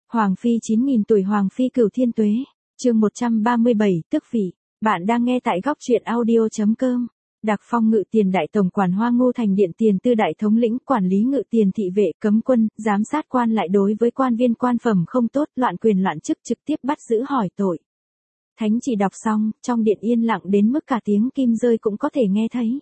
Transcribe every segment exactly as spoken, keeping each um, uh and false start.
Hoàng phi chín nghìn tuổi Hoàng phi cửu thiên tuế, chương một trăm ba mươi bảy, tước vị. Bạn đang nghe tại góc truyện audio chấm com. Đặc phong ngự tiền đại tổng quản Hoa Ngô Thành Điện tiền tư đại thống lĩnh quản lý ngự tiền thị vệ cấm quân, giám sát quan lại đối với quan viên quan phẩm không tốt, loạn quyền loạn chức trực tiếp bắt giữ hỏi tội. Thánh chỉ đọc xong, trong điện yên lặng đến mức cả tiếng kim rơi cũng có thể nghe thấy.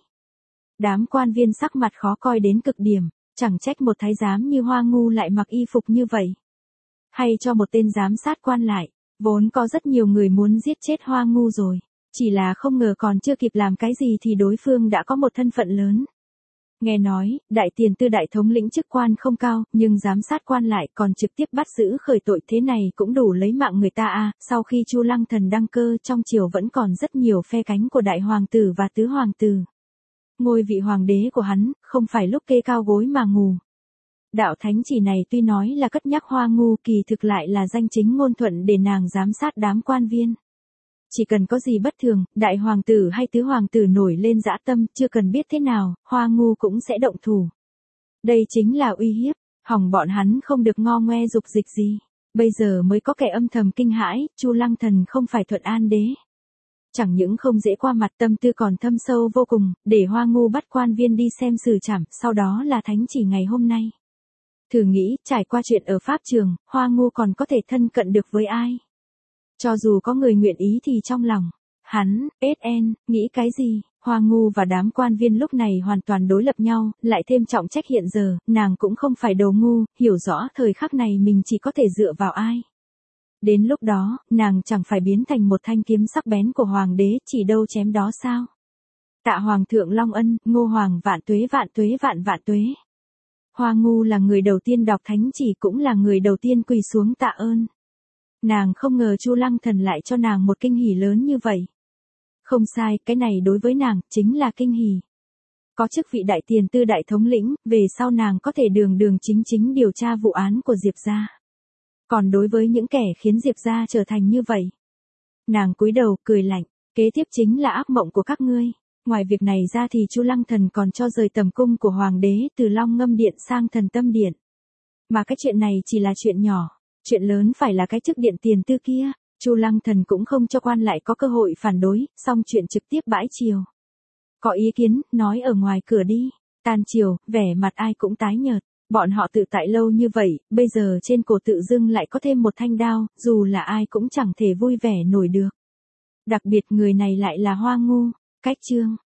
Đám quan viên sắc mặt khó coi đến cực điểm, chẳng trách một thái giám như Hoa Ngu lại mặc y phục như vậy. Hay cho một tên giám sát quan lại, vốn có rất nhiều người muốn giết chết Hoa Ngu rồi, chỉ là không ngờ còn chưa kịp làm cái gì thì đối phương đã có một thân phận lớn. Nghe nói, đại tiền tư đại thống lĩnh chức quan không cao, nhưng giám sát quan lại còn trực tiếp bắt giữ khởi tội, thế này cũng đủ lấy mạng người ta à. Sau khi Chu Lăng Thần đăng cơ, trong triều vẫn còn rất nhiều phe cánh của đại hoàng tử và tứ hoàng tử. Ngôi vị hoàng đế của hắn, không phải lúc kê cao gối mà ngủ. Đạo thánh chỉ này tuy nói là cất nhắc Hoa Ngu, kỳ thực lại là danh chính ngôn thuận để nàng giám sát đám quan viên. Chỉ cần có gì bất thường, đại hoàng tử hay tứ hoàng tử nổi lên dã tâm, chưa cần biết thế nào, Hoa Ngu cũng sẽ động thủ. Đây chính là uy hiếp, hỏng bọn hắn không được ngo ngoe dục dịch gì. Bây giờ mới có kẻ âm thầm kinh hãi, Chu Lăng Thần không phải Thuận An đế. Chẳng những không dễ qua mặt, tâm tư còn thâm sâu vô cùng, để Hoa Ngu bắt quan viên đi xem xử trảm, sau đó là thánh chỉ ngày hôm nay. Thử nghĩ, trải qua chuyện ở Pháp trường, Hoa Ngu còn có thể thân cận được với ai? Cho dù có người nguyện ý thì trong lòng, hắn, ét en, nghĩ cái gì? Hoa Ngu và đám quan viên lúc này hoàn toàn đối lập nhau, lại thêm trọng trách hiện giờ, nàng cũng không phải đồ ngu, hiểu rõ thời khắc này mình chỉ có thể dựa vào ai. Đến lúc đó, nàng chẳng phải biến thành một thanh kiếm sắc bén của hoàng đế, chỉ đâu chém đó sao? Tạ Hoàng thượng Long Ân, Ngô Hoàng vạn tuế vạn tuế vạn vạn tuế. Hoa Ngu là người đầu tiên đọc thánh chỉ, cũng là người đầu tiên quỳ xuống tạ ơn. Nàng không ngờ Chu Lăng Thần lại cho nàng một kinh hỉ lớn như vậy. Không sai, cái này đối với nàng, chính là kinh hỉ. Có chức vị đại tiền tư đại thống lĩnh, về sau nàng có thể đường đường chính chính điều tra vụ án của Diệp gia. Còn đối với những kẻ khiến Diệp gia trở thành như vậy, nàng cúi đầu, cười lạnh, kế tiếp chính là ác mộng của các ngươi. Ngoài việc này ra thì Chu Lăng Thần còn cho rời tầm cung của hoàng đế từ Long Ngâm Điện sang Thần Tâm Điện. Mà cái chuyện này chỉ là chuyện nhỏ, chuyện lớn phải là cái chức điện tiền tư kia. Chu Lăng Thần cũng không cho quan lại có cơ hội phản đối, xong chuyện trực tiếp bãi triều. Có ý kiến, nói ở ngoài cửa đi. Tan triều, vẻ mặt ai cũng tái nhợt. Bọn họ tự tại lâu như vậy, bây giờ trên cổ tự dưng lại có thêm một thanh đao, dù là ai cũng chẳng thể vui vẻ nổi được. Đặc biệt người này lại là Hoa Ngu. Cách chương